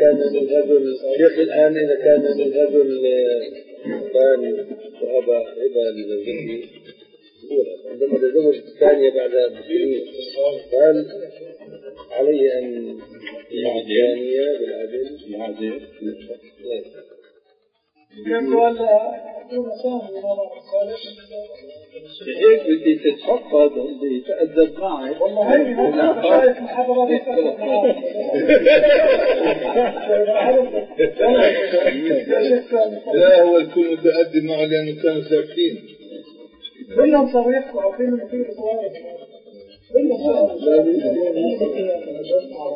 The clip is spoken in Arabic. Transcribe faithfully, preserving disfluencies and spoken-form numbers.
كان الرجل شيخ الآن إذا كان الرجل كان وهب هبة لزوجته عندما تزوج الثانية بعد سنين هل عليه أن الثانية بالعدل؟ بالعدل هيك بدي تتفقد بدي تأدب معي والله هي أنا شايف محاضرات لا هو يكون متأدب معه لأنه كانوا ساكتين كلهم صريح وعارفين إنه في سؤال كلهم